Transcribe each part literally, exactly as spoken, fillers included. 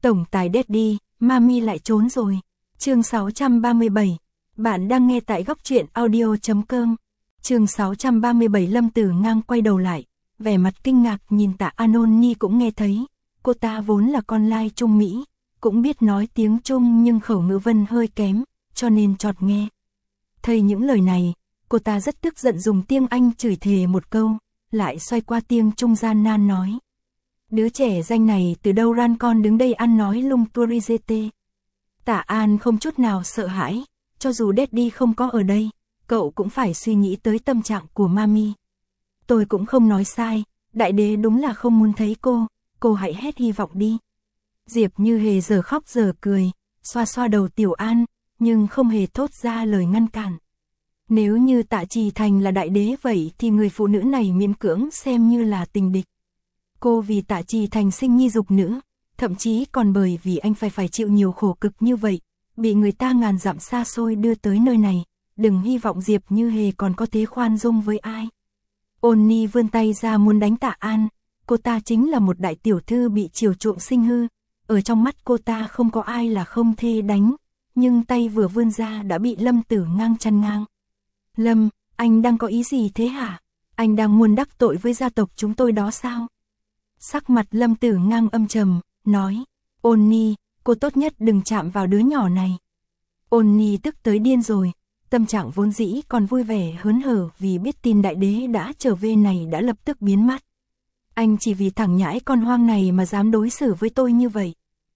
Tổng tài Daddy, Mami lại trốn rồi. Chương sáu trăm ba mươi bảy. Bạn đang nghe tại góc truyện audio chấm com. Chương sáu trăm ba mươi bảy. Lâm Tử Ngang quay đầu lại, vẻ mặt kinh ngạc nhìn Tạ An Ni cũng nghe thấy. Cô ta vốn là con lai Trung Mỹ, cũng biết nói tiếng Trung nhưng khẩu ngữ vân hơi kém, cho nên chọt nghe. Thấy những lời này, cô ta rất tức giận dùng tiếng Anh chửi thề một câu, lại xoay qua tiếng Trung gian nan nói. Đứa trẻ danh này từ đâu ran con đứng đây ăn nói lung turizete. Tạ An không chút nào sợ hãi, cho dù Daddy không có ở đây, cậu cũng phải suy nghĩ tới tâm trạng của Mami. Tôi cũng không nói sai, đại đế đúng là không muốn thấy cô, cô hãy hết hy vọng đi. Diệp Như Hề giờ khóc giờ cười, xoa xoa đầu Tiểu An, nhưng không hề thốt ra lời ngăn cản. Nếu như Tạ Trì Thành là đại đế vậy thì người phụ nữ này miễn cưỡng xem như là tình địch. Cô vì Tạ Trì Thành sinh nhi dục nữ, thậm chí còn bởi vì anh phải phải chịu nhiều khổ cực như vậy, bị người ta ngàn dặm xa xôi đưa tới nơi này, đừng hy vọng Diệp Như Hề còn có thế khoan dung với ai. Ôn Ni vươn tay ra muốn đánh Tạ An, cô ta chính là một đại tiểu thư bị chiều chuộng sinh hư, ở trong mắt cô ta không có ai là không thể đánh, nhưng tay vừa vươn ra đã bị Lâm Tử Ngang chặn ngang. Lâm, anh đang có ý gì thế hả? Anh đang muốn đắc tội với gia tộc chúng tôi đó sao? Sắc mặt Lâm Tử Ngang âm trầm, nói, Ôn Ni, cô tốt nhất đừng chạm vào đứa nhỏ này. Ôn Ni tức tới điên rồi, tâm trạng vốn dĩ còn vui vẻ hớn hở vì biết tin đại đế đã trở về này đã lập tức biến mất. Anh chỉ vì thằng nhãi con hoang này mà dám đối xử với tôi như vậy.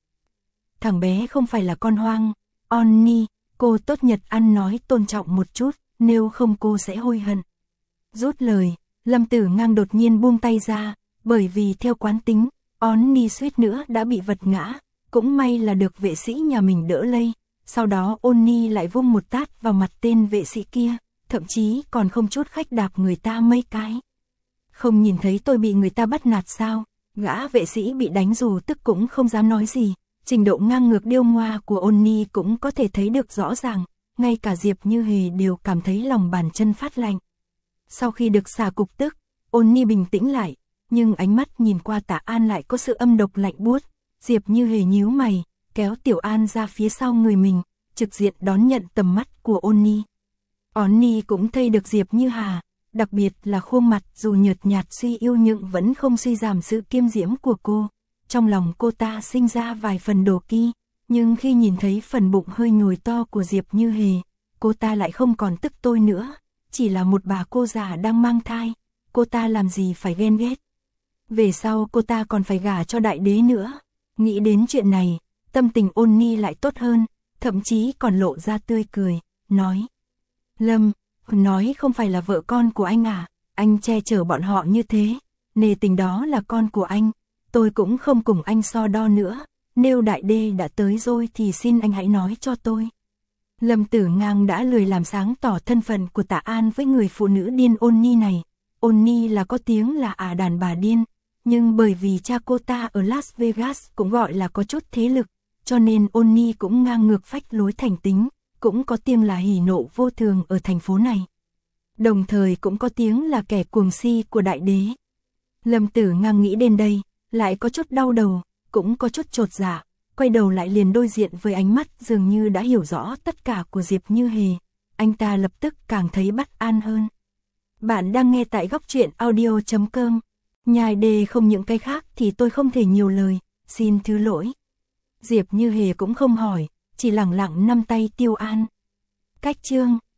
Thằng bé không phải là con hoang, Ôn Ni, cô tốt nhất ăn nói tôn trọng một chút, nếu không cô sẽ hối hận. Rút lời, Lâm Tử Ngang đột nhiên buông tay ra, bởi vì theo quán tính, Ôn Ni suýt nữa đã bị vật ngã, cũng may là được vệ sĩ nhà mình đỡ lây. Sau đó Ôn Ni lại vung một tát vào mặt tên vệ sĩ kia, thậm chí còn không chút khách đạp người ta mấy cái. Không nhìn thấy tôi bị người ta bắt nạt sao? Gã vệ sĩ bị đánh dù tức cũng không dám nói gì, trình độ ngang ngược điêu ngoa của Ôn Ni cũng có thể thấy được rõ ràng, ngay cả Diệp Như Hề đều cảm thấy lòng bàn chân phát lạnh. Sau khi được xả cục tức, Ôn Ni bình tĩnh lại, nhưng ánh mắt nhìn qua Tạ An lại có sự âm độc lạnh buốt. Diệp Như Hề nhíu mày, kéo Tiểu An ra phía sau người mình, trực diện đón nhận tầm mắt của Ôn Ni. Ôn Ni cũng thấy được Diệp Như Hà, đặc biệt là khuôn mặt dù nhợt nhạt suy yếu nhưng vẫn không suy giảm sự kiêm diễm của cô. Trong lòng cô ta sinh ra vài phần đố kỵ, nhưng khi nhìn thấy phần bụng hơi nhồi to của Diệp Như Hề, cô ta lại không còn tức tối nữa, chỉ là một bà cô già đang mang thai, cô ta làm gì phải ghen ghét. Về sau cô ta còn phải gả cho đại đế nữa. Nghĩ đến chuyện này, tâm tình Ôn Ni lại tốt hơn, thậm chí còn lộ ra tươi cười, nói. Lâm, nói không phải là vợ con của anh à, anh che chở bọn họ như thế, nề tình đó là con của anh, tôi cũng không cùng anh so đo nữa, nếu đại đê đã tới rồi thì xin anh hãy nói cho tôi. Lâm Tử Ngang đã lười làm sáng tỏ thân phận của Tạ An với người phụ nữ điên Ôn Ni này. Ôn Ni là có tiếng là ả đàn bà điên, nhưng bởi vì cha cô ta ở Las Vegas cũng gọi là có chút thế lực, cho nên Ôn Ni cũng ngang ngược phách lối thành tính, cũng có tiếng là hỉ nộ vô thường ở thành phố này. Đồng thời cũng có tiếng là kẻ cuồng si của đại đế. Lâm Tử Ngang nghĩ đến đây, lại có chút đau đầu, cũng có chút chột dạ, quay đầu lại liền đối diện với ánh mắt dường như đã hiểu rõ tất cả của Diệp Như Hề. Anh ta lập tức càng thấy bất an hơn. Bạn đang nghe tại góc truyện audio chấm com. Nhài đề không những cái khác thì tôi không thể nhiều lời, xin thứ lỗi. Diệp Như Hề cũng không hỏi, chỉ lẳng lặng nắm tay Tiêu An. Cách chương